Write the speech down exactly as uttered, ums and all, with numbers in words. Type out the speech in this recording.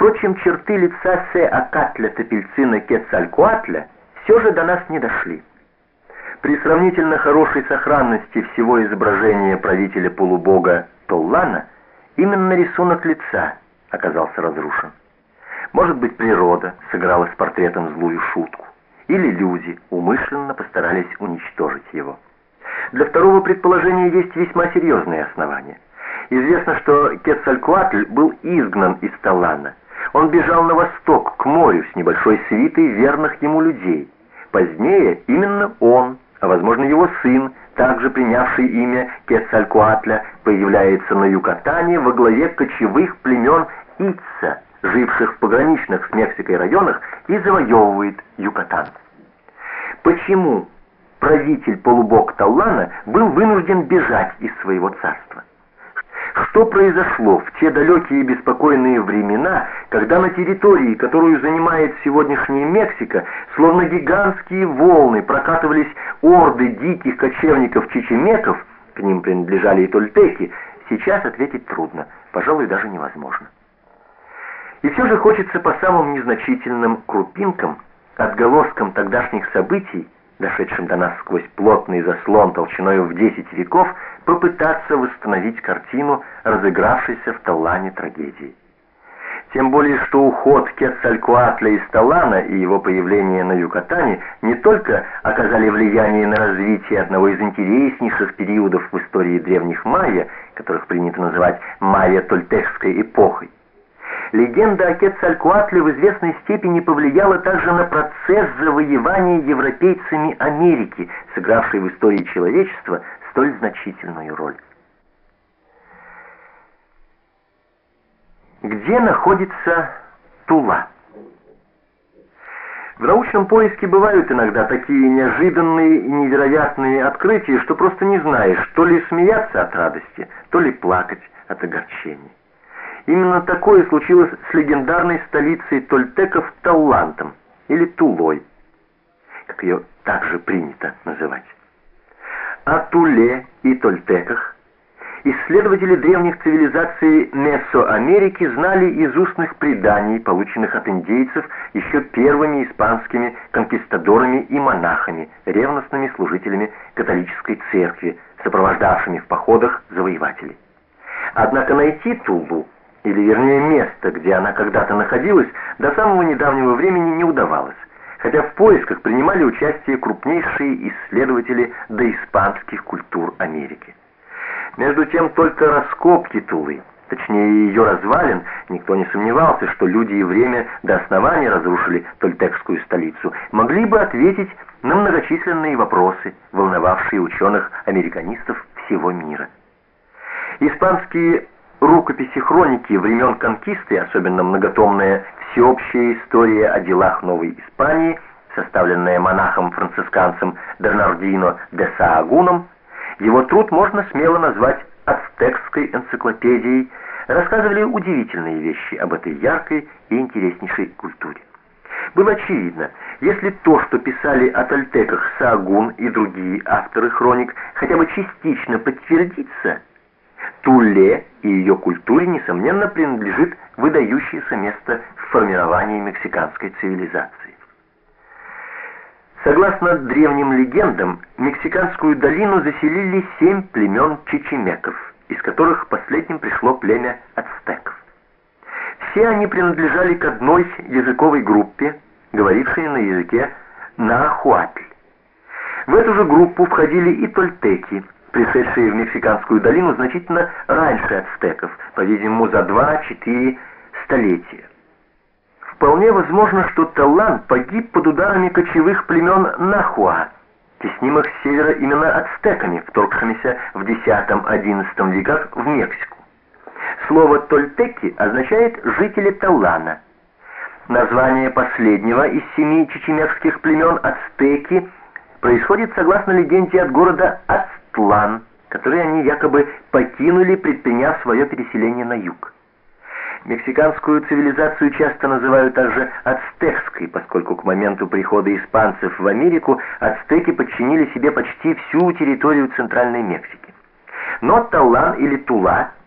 Впрочем, черты лица Се-Акатля Тепельцина Кецалькоатля все же до нас не дошли. При сравнительно хорошей сохранности всего изображения правителя полубога Толлана именно рисунок лица оказался разрушен. Может быть, природа сыграла с портретом злую шутку, или люди умышленно постарались уничтожить его. Для второго предположения есть весьма серьезные основания. Известно, что Кецалькоатль был изгнан из Толлана. Он бежал на восток, к морю, с небольшой свитой верных ему людей. Позднее именно он, а возможно его сын, также принявший имя Кецалькоатля, появляется на Юкатане во главе кочевых племен Итса, живших в пограничных с Мексикой районах, и завоевывает Юкатан. Почему правитель полубог Толлана был вынужден бежать из своего царства? Что произошло в те далекие и беспокойные времена, когда на территории, которую занимает сегодняшняя Мексика, словно гигантские волны прокатывались орды диких кочевников-чечемеков, к ним принадлежали и тольтеки, сейчас ответить трудно, пожалуй, даже невозможно. И все же хочется по самым незначительным крупинкам, отголоскам тогдашних событий, дошедшим до нас сквозь плотный заслон толщиною в десять веков, попытаться восстановить картину, разыгравшейся в Толлане трагедии. Тем более, что уход Кецалькоатля из Толлана и его появление на Юкатане не только оказали влияние на развитие одного из интереснейших периодов в истории древних майя, которых принято называть майя-тольтекской эпохой. Легенда о Кецалькоатле в известной степени повлияла также на процесс завоевания европейцами Америки, сыгравший в истории человечества столь значительную роль. Где находится Тула? В научном поиске бывают иногда такие неожиданные и невероятные открытия, что просто не знаешь, то ли смеяться от радости, то ли плакать от огорчения. Именно такое случилось с легендарной столицей тольтеков Таллантом, или Тулой, как ее также принято называть. О Туле и тольтеках исследователи древних цивилизаций Месоамерики знали из устных преданий, полученных от индейцев еще первыми испанскими конкистадорами и монахами, ревностными служителями католической церкви, сопровождавшими в походах завоевателей. Однако найти Тулу, или вернее место, где она когда-то находилась, до самого недавнего времени не удавалось, хотя в поисках принимали участие крупнейшие исследователи доиспанских культур Америки. Между тем, только раскопки Тулы, точнее ее развалин, никто не сомневался, что люди и время до основания разрушили тольтекскую столицу, могли бы ответить на многочисленные вопросы, волновавшие ученых-американистов всего мира. Испанские рукописи-хроники времен конкисты, особенно многотомная «Всеобщая история о делах Новой Испании», составленная монахом-францисканцем Бернардино де Саагуном, его труд можно смело назвать ацтекской энциклопедией, рассказывали удивительные вещи об этой яркой и интереснейшей культуре. Было очевидно, если то, что писали о тольтеках Саагун и другие авторы хроник, хотя бы частично подтвердится, Туле и ее культуре, несомненно, принадлежит выдающееся место в формировании мексиканской цивилизации. Согласно древним легендам, Мексиканскую долину заселили семь племен чечемеков, из которых последним пришло племя ацтеков. Все они принадлежали к одной языковой группе, говорившей на языке наахуатль. В эту же группу входили и тольтеки, пришедшие в Мексиканскую долину значительно раньше ацтеков, по-видимому, за два-четыре столетия. Вполне возможно, что Толлан погиб под ударами кочевых племен нахуа, теснимых с севера именно ацтеками, вторгшимися в десятом-одиннадцатом веках в Мексику. Слово «тольтеки» означает «жители Толлана». Название последнего из семи чечемекских племен ацтеки происходит, согласно легенде, от города Ацтлан, который они якобы покинули, предприняв свое переселение на юг. Мексиканскую цивилизацию часто называют также ацтекской, поскольку к моменту прихода испанцев в Америку ацтеки подчинили себе почти всю территорию Центральной Мексики. Но Толлан или Тула